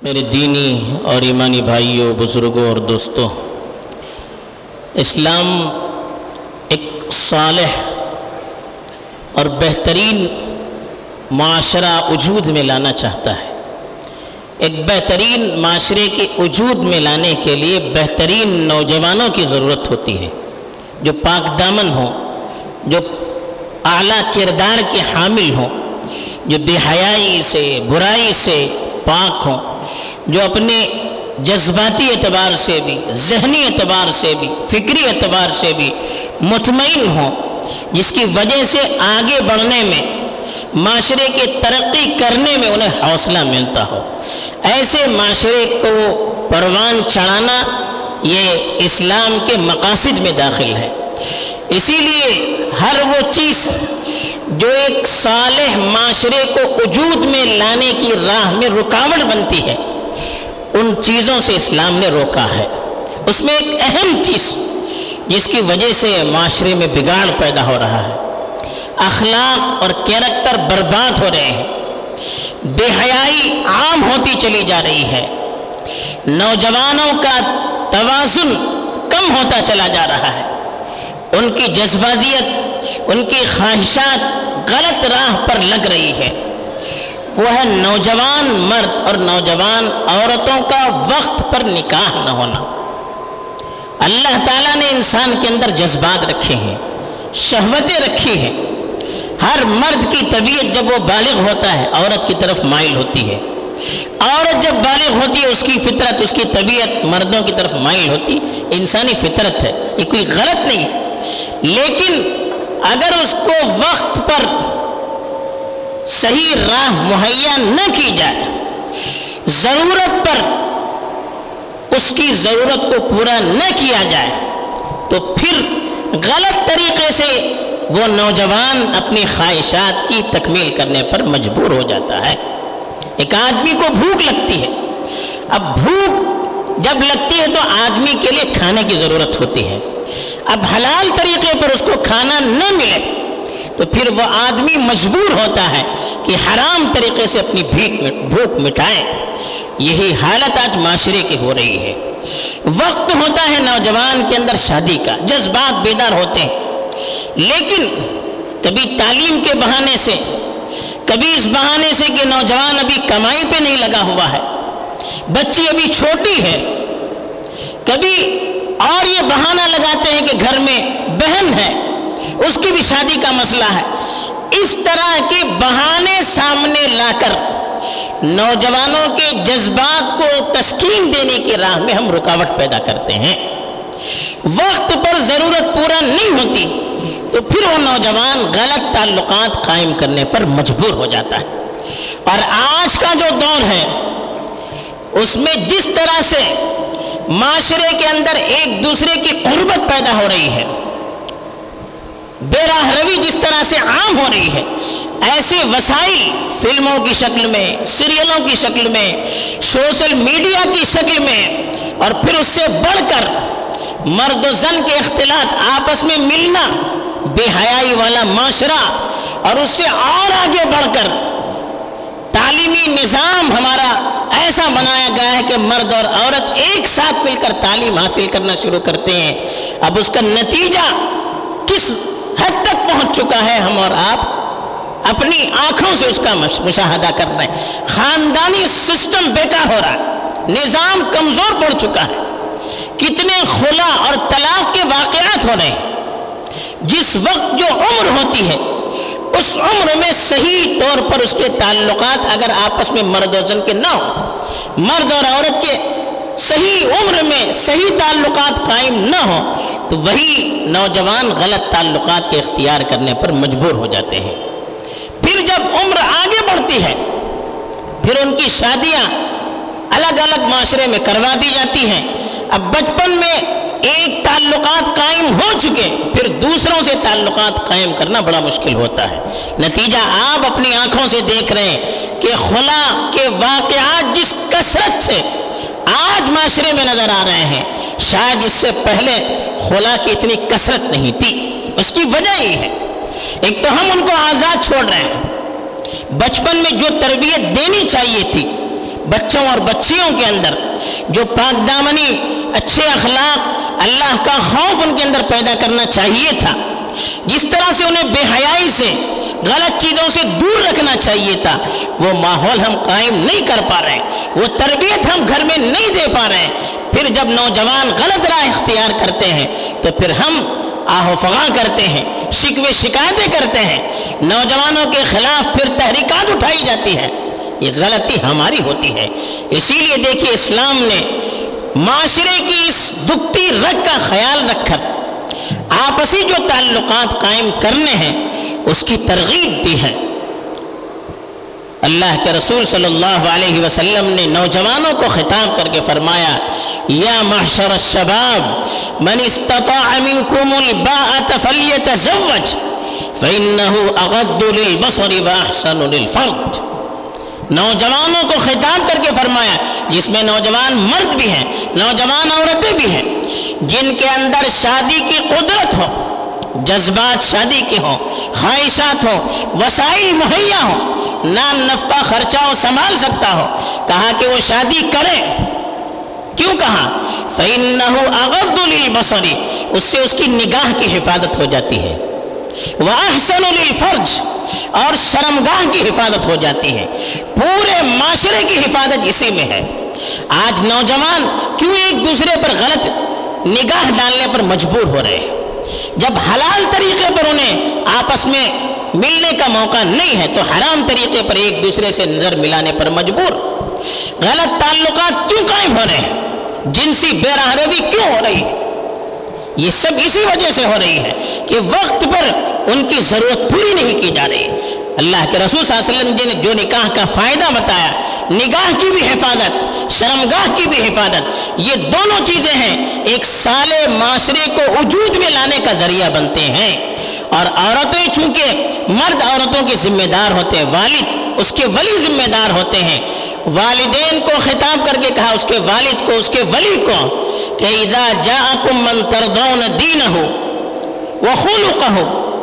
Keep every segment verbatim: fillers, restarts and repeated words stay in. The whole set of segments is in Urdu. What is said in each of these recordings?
میرے دینی اور ایمانی بھائیوں، بزرگوں اور دوستوں، اسلام ایک صالح اور بہترین معاشرہ وجود میں لانا چاہتا ہے۔ ایک بہترین معاشرے کے وجود میں لانے کے لیے بہترین نوجوانوں کی ضرورت ہوتی ہے، جو پاک دامن ہوں، جو اعلیٰ کردار کے حامل ہوں، جو بے حیائی سے، برائی سے پاک ہوں، جو اپنے جذباتی اعتبار سے بھی، ذہنی اعتبار سے بھی، فکری اعتبار سے بھی مطمئن ہوں، جس کی وجہ سے آگے بڑھنے میں، معاشرے کے ترقی کرنے میں انہیں حوصلہ ملتا ہو۔ ایسے معاشرے کو پروان چڑھانا یہ اسلام کے مقاصد میں داخل ہے۔ اسی لیے ہر وہ چیز جو ایک صالح معاشرے کو وجود میں لانے کی راہ میں رکاوٹ بنتی ہے، ان چیزوں سے اسلام نے روکا ہے۔ اس میں ایک اہم چیز جس کی وجہ سے معاشرے میں بگاڑ پیدا ہو رہا ہے، اخلاق اور کیریکٹر برباد ہو رہے ہیں، بے حیائی عام ہوتی چلی جا رہی ہے، نوجوانوں کا توازن کم ہوتا چلا جا رہا ہے، ان کی جذباتیت، ان کی خواہشات غلط راہ پر لگ رہی ہے۔ وہ ہے نوجوان مرد اور نوجوان عورتوں کا وقت پر نکاح نہ ہونا۔ اللہ تعالیٰ نے انسان کے اندر جذبات رکھے ہیں، شہوتیں رکھی ہیں۔ ہر مرد کی طبیعت جب وہ بالغ ہوتا ہے عورت کی طرف مائل ہوتی ہے، عورت جب بالغ ہوتی ہے اس کی فطرت، اس کی طبیعت مردوں کی طرف مائل ہوتی، انسانی فطرت ہے، یہ کوئی غلط نہیں ہے۔ لیکن اگر اس کو وقت پر صحیح راہ مہیا نہ کی جائے، ضرورت پر اس کی ضرورت کو پورا نہ کیا جائے، تو پھر غلط طریقے سے وہ نوجوان اپنی خواہشات کی تکمیل کرنے پر مجبور ہو جاتا ہے۔ ایک آدمی کو بھوک لگتی ہے، اب بھوک جب لگتی ہے تو آدمی کے لیے کھانے کی ضرورت ہوتی ہے۔ اب حلال طریقے پر اس کو کھانا نہ ملے تو پھر وہ آدمی مجبور ہوتا ہے کہ حرام طریقے سے اپنی بھوک مٹائے۔ یہی حالت آج معاشرے کی ہو رہی ہے۔ وقت ہوتا ہے نوجوان کے اندر شادی کا، جذبات بیدار ہوتے ہیں، لیکن کبھی تعلیم کے بہانے سے، کبھی اس بہانے سے کہ نوجوان ابھی کمائی پہ نہیں لگا ہوا ہے، بچی ابھی چھوٹی ہے، کبھی اور یہ بہانہ لگاتے ہیں کہ گھر میں بہن ہے، اس کی بھی شادی کا مسئلہ ہے۔ اس طرح کے بہانے سامنے لا کر نوجوانوں کے جذبات کو تسکین دینے کی راہ میں ہم رکاوٹ پیدا کرتے ہیں۔ وقت پر ضرورت پورا نہیں ہوتی تو پھر وہ نوجوان غلط تعلقات قائم کرنے پر مجبور ہو جاتا ہے۔ اور آج کا جو دور ہے اس میں جس طرح سے معاشرے کے اندر ایک دوسرے کی قربت پیدا ہو رہی ہے، بے راہ روی جس طرح سے عام ہو رہی ہے، ایسے وسائل فلموں کی شکل میں، سیریلوں کی شکل میں، سوشل میڈیا کی شکل میں، اور پھر اس سے بڑھ کر مرد و زن کے اختلاط، آپس میں ملنا، بے حیائی والا معاشرہ، اور اس سے اور آگے بڑھ کر تعلیمی نظام ہمارا ایسا بنایا گیا ہے کہ مرد اور عورت ایک ساتھ مل کر تعلیم حاصل کرنا شروع کرتے ہیں۔ اب اس کا نتیجہ کس حد تک پہنچ چکا ہے ہم اور آپ اپنی آنکھوں سے اس کا مشاہدہ کر رہے ہیں۔ خاندانی سسٹم بیکار ہو رہا ہے، نظام کمزور پڑ چکا ہے، کتنے خلا اور طلاق کے واقعات ہو رہے ہیں۔ جس وقت جو عمر ہوتی ہے اس عمر میں صحیح طور پر اس کے تعلقات اگر آپس میں مرد و زن کے نہ ہو، مرد اور عورت کے صحیح عمر میں صحیح تعلقات قائم نہ ہو، تو وہی نوجوان غلط تعلقات کے اختیار کرنے پر مجبور ہو جاتے ہیں۔ پھر جب عمر آگے بڑھتی ہے پھر ان کی شادیاں الگ الگ معاشرے میں کروا دی جاتی ہیں۔ اب بچپن میں ایک تعلقات قائم ہو چکے، پھر دوسروں سے تعلقات قائم کرنا بڑا مشکل ہوتا ہے۔ نتیجہ آپ اپنی آنکھوں سے دیکھ رہے ہیں کہ خلا کے واقعات جس کثرت سے آج معاشرے میں نظر آ رہے ہیں، شاید اس سے پہلے خلا کی اتنی کثرت نہیں تھی۔ اس کی وجہ یہ ہے، ایک تو ہم ان کو آزاد چھوڑ رہے ہیں، بچپن میں جو تربیت دینی چاہیے تھی بچوں اور بچیوں کے اندر جو پاک دامنی، اچھے اخلاق، اللہ کا خوف ان کے اندر پیدا کرنا چاہیے تھا، جس طرح سے انہیں بے حیائی سے، غلط چیزوں سے دور رکھنا چاہیے تھا، وہ ماحول ہم قائم نہیں کر پا رہے ہیں، وہ تربیت ہم گھر میں نہیں دے پا رہے ہیں۔ پھر جب نوجوان غلط راہ اختیار کرتے ہیں تو پھر ہم آہ و فغاں کرتے ہیں، شکوے شکایتیں کرتے ہیں، نوجوانوں کے خلاف پھر تحریکات اٹھائی جاتی ہے۔ یہ غلطی ہماری ہوتی ہے۔ اسی لیے دیکھیے اسلام نے معاشرے کی اس دکھتی رگ کا خیال رکھ کر آپسی جو تعلقات قائم کرنے ہیں اس کی ترغیب دی ہے۔ اللہ کے رسول صلی اللہ علیہ وسلم نے نوجوانوں کو خطاب کر کے فرمایا، یا معشر الشباب من استطاع منکم الباءۃ فلیتزوج فإنہ اغض للبصر واحسن للفرج۔ نوجوانوں کو خطاب کر کے فرمایا، جس میں نوجوان مرد بھی ہیں، نوجوان عورتیں بھی ہیں، جن کے اندر شادی کی قدرت ہو، جذبات شادی کے ہوں، خواہشات ہوں، وسائل مہیا ہوں، نام نفقہ خرچہ وہ سنبھال سکتا ہو، کہا کہ وہ شادی کرے۔ کیوں کہا؟ فَإِنَّهُ أَغَضُّ لِلْبَصَرِ، اس سے اس کی نگاہ کی حفاظت ہو جاتی ہے، وَأَحْسَنُ لِلْفَرْجِ، اور شرمگاہ کی حفاظت ہو جاتی ہے۔ پورے معاشرے کی حفاظت اسی میں ہے۔ آج نوجوان کیوں ایک دوسرے پر غلط نگاہ ڈالنے پر مجبور ہو رہے ہیں؟ جب حلال طریقے پر انہیں آپس میں ملنے کا موقع نہیں ہے تو حرام طریقے پر ایک دوسرے سے نظر ملانے پر مجبور۔ غلط تعلقات کیوں قائم ہو رہے ہیں؟ جنسی بے راہروی کیوں ہو رہی ہے؟ یہ سب اسی وجہ سے ہو رہی ہے کہ وقت پر ان کی ضرورت پوری نہیں کی جا رہی۔ اللہ کے رسول صلی اللہ علیہ وسلم نے جو نکاح کا فائدہ بتایا، نگاہ کی بھی حفاظت، شرمگاہ کی بھی حفاظت، یہ دونوں چیزیں ہیں ایک صالح معاشرے کو وجود میں لانے کا ذریعہ بنتے ہیں۔ اور عورتیں چونکہ مرد عورتوں کی ذمہ دار ہوتے ہیں، والد اس کے ولی ذمہ دار ہوتے ہیں، والدین کو خطاب کر کے کہا، اس کے والد کو، اس کے ولی کو، کہ اذا جاءکم من ترضون دینہ وخلقہ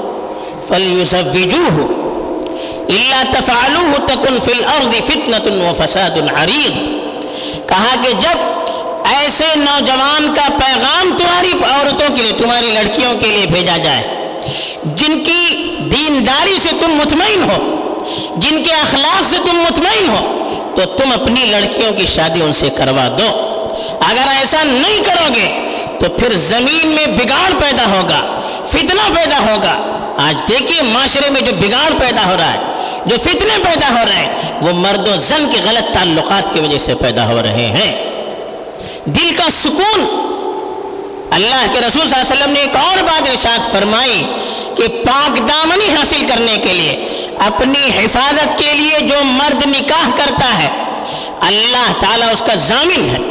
فلیزوجوہ الا تفعلوہ تکن فی الارض فتنۃ وفساد عریض۔ کہا کہ جب ایسے نوجوان کا پیغام تمہاری عورتوں کے لیے، تمہاری لڑکیوں کے لیے بھیجا جائے جن کی دینداری سے تم مطمئن ہو، جن کے اخلاق سے تم مطمئن ہو، تو تم اپنی لڑکیوں کی شادی ان سے کروا دو۔ اگر ایسا نہیں کرو گے تو پھر زمین میں بگاڑ پیدا ہوگا، فتنہ پیدا ہوگا۔ آج دیکھیے معاشرے میں جو بگاڑ پیدا ہو رہا ہے، جو فتنے پیدا ہو رہے ہیں، وہ مرد و زن کے غلط تعلقات کی وجہ سے پیدا ہو رہے ہیں۔ دل کا سکون، اللہ کے رسول صلی اللہ علیہ وسلم نے ایک اور بات ارشاد فرمائی کہ پاک دامنی حاصل کرنے کے لیے، اپنی حفاظت کے لیے جو مرد نکاح کرتا ہے اللہ تعالیٰ اس کا ضامن ہے۔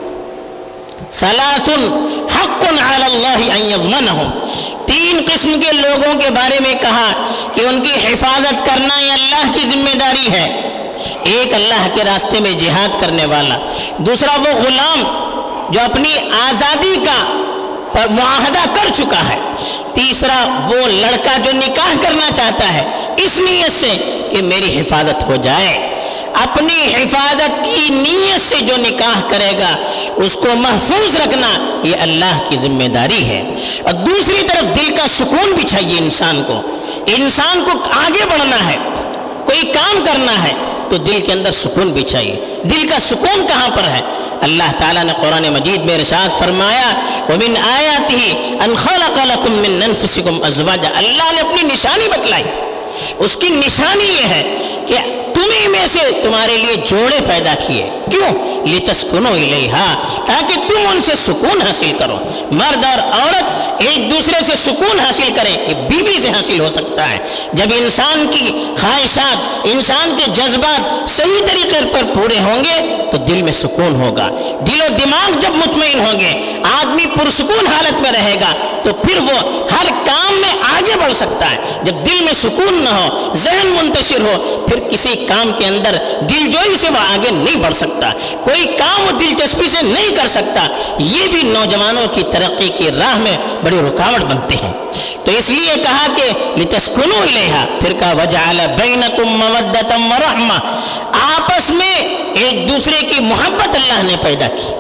ثلاث حق علی اللہ ان یضمنہم، تین قسم کے لوگوں کے بارے میں کہا کہ ان کی حفاظت کرنا یہ اللہ کی ذمہ داری ہے۔ ایک اللہ کے راستے میں جہاد کرنے والا، دوسرا وہ غلام جو اپنی آزادی کا معاہدہ کر چکا ہے، تیسرا وہ لڑکا جو نکاح کرنا چاہتا ہے اس نیت سے کہ میری حفاظت ہو جائے۔ اپنی حفاظت کی نیت سے جو نکاح کرے گا اس کو محفوظ رکھنا یہ اللہ کی ذمہ داری ہے۔ اور دوسری طرف دل کا سکون بھی چاہیے انسان کو۔ انسان کو آگے بڑھنا ہے، کوئی کام کرنا ہے تو دل کے اندر سکون بھی چاہیے۔ دل کا سکون کہاں پر ہے؟ اللہ تعالیٰ نے قرآن مجید میں ارشاد فرمایا، وَمِنْ آيَاتِهِ أَنْ خَلَقَ لَكُم مِّن أَنفُسِكُمْ أَزْوَاجًا، اللہ نے اپنی نشانی بتلائی۔ اس کی نشانی یہ ہے کہ تمہیں میں سے تمہارے لیے جوڑے پیدا کیے۔ کیوں؟ لِتَسْكُنُوا إِلَيْهَا، تاکہ تم ان سے سکون حاصل کرو۔ مرد اور عورت ایک دوسرے سے سکون حاصل کریں، یہ بیوی سے حاصل ہو سکتا ہے جب انسان کی خواہشات، انسان کے جذبات صحیح طریقے پر پورے ہوں گے تو دل میں سکون ہوگا۔ دل و دماغ جب مطمئن ہوں گے، آدمی پرسکون حالت میں رہے گا تو پھر وہ ہر کام میں آگے بڑھ سکتا ہے۔ جب دل میں سکون نہ ہو، ذہن منتشر ہو، پھر کسی کام کے اندر دل جوئی سے وہ آگے نہیں بڑھ سکتا۔ सकता, कोई काम वो दिलचस्पी से नहीं कर सकता, ये भी नौजवानों की तरक्की की राह में बड़ी रुकावट बनते हैं। तो इसलिए कहा कि लितस्कुनू इलैहा, फिर कहा वजअल बैनकुम मवद्दतम व रहमा, आपस में एक दूसरे की मोहब्बत अल्लाह ने पैदा की,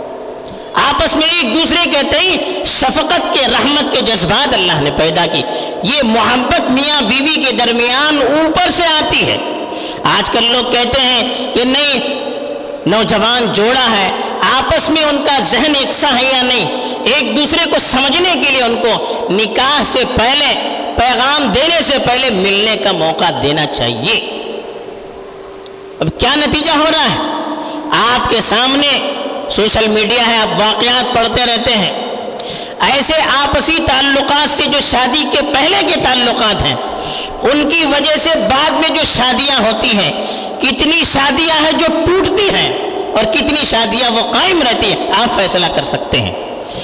आपस में एक दूसरे के तई शफकत के रहमत के जज्बात अल्लाह ने पैदा की। ये मोहब्बत मियाँ बीवी के दरमियान ऊपर से आती है। आजकल लोग कहते हैं कि नहीं, नौजवान जोड़ा है, आपस में उनका जहन एक सा है या नहीं, एक दूसरे को समझने के लिए उनको निकाह से पहले, पैगाम देने से पहले मिलने का मौका देना चाहिए। अब क्या नतीजा हो रहा है? आपके सामने सोशल मीडिया है, आप वाक़यात पढ़ते रहते हैं। ऐसे आपसी ताल्लुकात से जो शादी के पहले के ताल्लुकात हैं, उनकी वजह से बाद में जो शादियां होती हैं, कितनी शादियां हैं जो टूटती हैं और कितनी शादियां वो कायम रहती हैं, आप फैसला कर सकते हैं।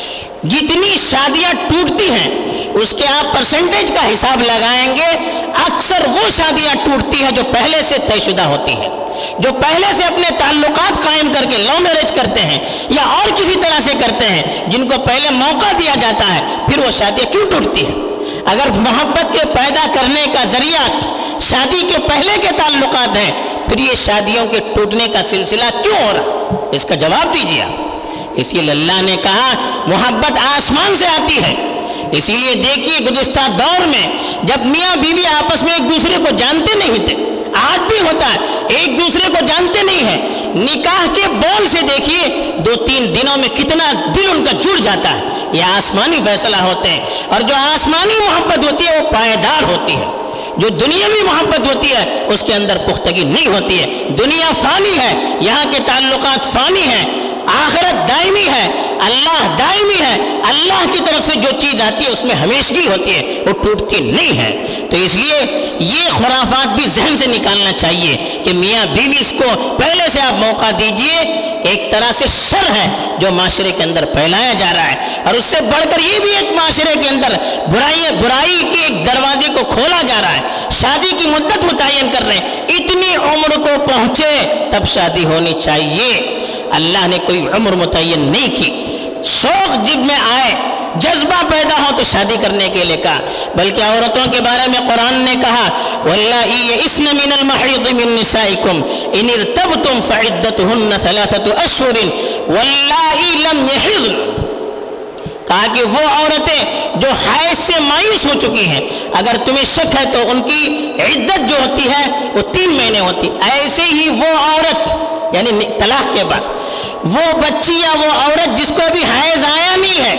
जितनी शादियां टूटती हैं उसके आप परसेंटेज का हिसाब लगाएंगे, अक्सर वो शादियां टूटती हैं जो पहले से तयशुदा होती हैं, जो पहले से अपने ताल्लुकात कायम करके लव मैरिज करते हैं या और किसी तरह से करते हैं, जिनको पहले मौका दिया जाता है, फिर वो शादियां क्यों टूटती हैं? अगर मोहब्बत के पैदा करने का जरिया शादी के पहले के ताल्लुकात हैं, फिर ये शादियों के टूटने का सिलसिला क्यों हो रहा? इसका जवाब दीजिए आप। इसलिए अल्लाह ने कहा मोहब्बत आसमान से आती है। इसीलिए देखिए गुज़िश्ता दौर में जब मियाँ बीवी आपस में एक दूसरे को जानते नहीं थे, आज भी होता है, एक दूसरे को जानते नहीं है, निकाह के बोल से देखिए दो तीन दिनों में कितना दिल उनका जुड़ जाता है। ये आसमानी फैसला होते हैं। और जो आसमानी मोहब्बत होती है वो पायदार होती है। जो दुनियावी मोहब्बत होती है उसके अंदर पुख्तगी नहीं होती है। दुनिया फानी है, यहाँ के ताल्लुकात फानी है, आखिरत दायमी है, अल्लाह दायमी है। अल्लाह की तरफ से जो चीज़ आती है उसमें हमेशगी होती है, वो टूटती नहीं है। तो इसलिए ये खुराफात भी जहन से निकालना चाहिए कि मियाँ बीवी को पहले से आप मौका दीजिए। एक तरह से शर है जो माशरे के अंदर फैलाया जा रहा है, और उससे बढ़कर ये भी एक माशरे के अंदर बुराई बुराई के एक दरवाजे को खोला जा रहा है। शादी की मुद्दत मुतय्यन कर रहे हैं, इतनी उम्र को पहुँचे तब शादी होनी चाहिए। अल्लाह ने कोई उम्र मुतय्यन नहीं की। शौक जिब में आए, जज्बा पैदा हो तो शादी करने के लिए कहा। बल्कि औरतों के बारे में कुरान ने कहा वल्लाही यइस्न मिनल महिद मिन निसाइकुम इन इर्तबतुम फइद्दतुहुन्न सलासतु अश्हुरिन वल्लाही लम यहिज़्न, कहा कि वो औरतें जो हैज से मायूस हो चुकी हैं, अगर तुम्हें शक है तो उनकी इद्दत जो होती है वो तीन महीने होती। ऐसे ही वो औरत यानी तलाक के बाद वो बच्ची या वो औरत जिसको अभी हैज आया नहीं है,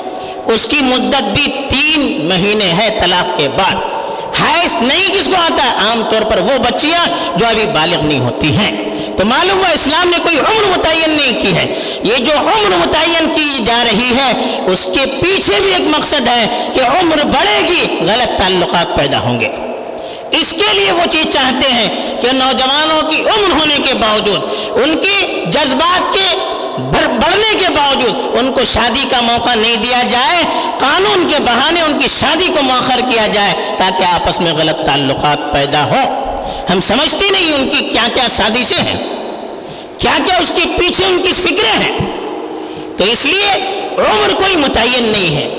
उसकी मुद्दत भी तीन महीने है तलाक के बाद। हैज नहीं किसको आता है? आमतौर पर वो बच्चियां जो अभी बालिग नहीं होती हैं। तो मालूम हुआ इस्लाम ने कोई उम्र मुतय्यन नहीं की है। ये जो उम्र मुतय्यन की जा रही है उसके पीछे भी एक मकसद है कि उम्र बढ़ेगी, गलत ताल्लुकात पैदा होंगे। इसके लिए वो चीज़ चाहते हैं कि नौजवानों की उम्र होने के बावजूद, उनके जज्बात के बढ़ने के बावजूद उनको शादी का मौका नहीं दिया जाए, कानून के बहाने उनकी शादी को मौखर किया जाए ताकि आपस में गलत ताल्लुकात पैदा हो। हम समझते नहीं उनकी क्या क्या साजिशें हैं, क्या क्या उसके पीछे उनकी फिक्रें हैं। तो इसलिए उम्र कोई मुतय्यन नहीं है।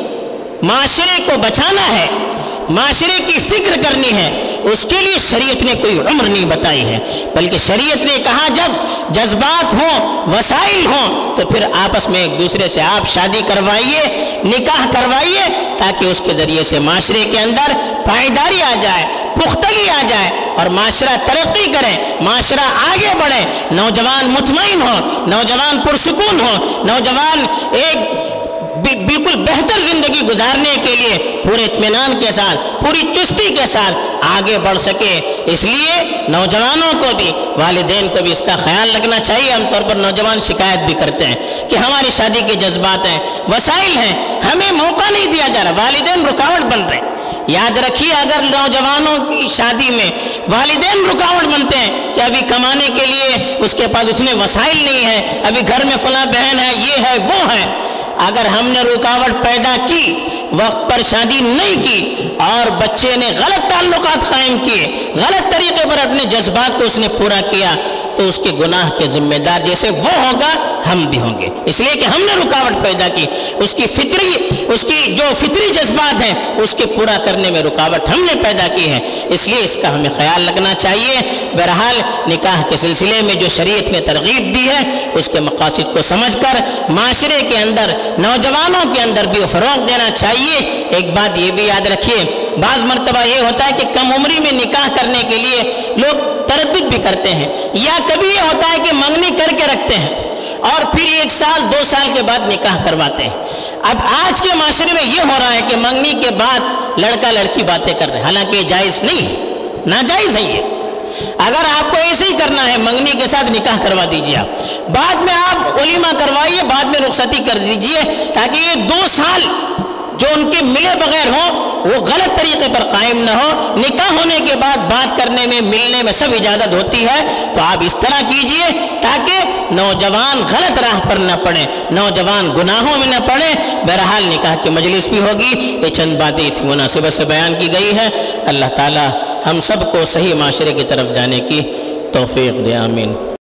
माशरे को बचाना है, माशरे की फिक्र करनी है, उसके लिए शरीयत ने कोई उम्र नहीं बताई है। बल्कि शरीयत ने कहा जब जज्बात हों, वसाइल हों, तो फिर आपस में एक दूसरे से आप शादी करवाइए, निकाह करवाइए, ताकि उसके ज़रिए से माशरे के अंदर पायदारी आ जाए, पुख्तगी आ जाए और माशरा तरक्की करे, माशरा आगे बढ़े, नौजवान मुतमईन हो, नौजवान पुरसुकून हो, नौजवान एक बिल्कुल बेहतर जिंदगी गुजारने के लिए पूरे इत्मीनान के साथ, पूरी चुस्ती के साथ आगे बढ़ सके। इसलिए नौजवानों को भी, वालिदैन को भी इसका ख्याल रखना चाहिए। आमतौर पर नौजवान शिकायत भी करते हैं कि हमारी शादी के जज्बात हैं, वसाइल हैं, हमें मौका नहीं दिया जा रहा, वालिदैन रुकावट बन रहे हैं। याद रखिए, अगर नौजवानों की शादी में वालिदैन रुकावट बनते हैं कि अभी कमाने के लिए उसके पास उतने वसाइल नहीं है, अभी घर में फला बहन है, ये है वो है, अगर हमने रुकावट पैदा की, वक्त पर शादी नहीं की और बच्चे ने गलत ताल्लुकात कायम किए, गलत तरीके पर अपने जज्बात को उसने पूरा किया, تو اس کے گناہ کے ذمہ دار جیسے وہ ہوگا ہم بھی ہوں گے، اس لیے کہ ہم نے رکاوٹ پیدا کی، اس کی فطری اس کی جو فطری جذبات ہیں اس کے پورا کرنے میں رکاوٹ ہم نے پیدا کی ہے، اس لیے اس کا ہمیں خیال رکھنا چاہیے۔ بہرحال نکاح کے سلسلے میں جو شریعت نے ترغیب دی ہے اس کے مقاصد کو سمجھ کر معاشرے کے اندر نوجوانوں کے اندر بھی فروغ دینا چاہیے۔ ایک بات یہ بھی یاد رکھیے، بعض مرتبہ یہ ہوتا ہے کہ کم عمری میں نکاح کرنے کے لیے لوگ تردد بھی کرتے ہیں، یا کبھی یہ ہوتا ہے کہ منگنی کر کے رکھتے ہیں اور پھر ایک سال دو سال کے بعد نکاح کرواتے ہیں۔ اب آج کے معاشرے میں یہ ہو رہا ہے کہ منگنی کے بعد لڑکا لڑکی باتیں کر رہے ہیں، حالانکہ یہ جائز نہیں ہے، ناجائز ہے یہ۔ اگر آپ کو ایسے ہی کرنا ہے منگنی کے ساتھ نکاح کروا دیجئے، آپ بعد میں آپ ولیمہ کروائیے، بعد میں رخصتی کر دیجئے، تاکہ یہ دو سال جو ان کے ملے بغیر ہوں وہ غلط طریقے پر قائم نہ ہو۔ نکاح ہونے کے بعد بات کرنے میں ملنے میں سب اجازت ہوتی ہے، تو آپ اس طرح کیجئے تاکہ نوجوان غلط راہ پر نہ پڑے، نوجوان گناہوں میں نہ پڑے۔ بہرحال نکاح کی مجلس بھی ہوگی، یہ چند باتیں اسی مناسبت سے بیان کی گئی ہے۔ اللہ تعالی ہم سب کو صحیح معاشرے کی طرف جانے کی توفیق دے، آمین۔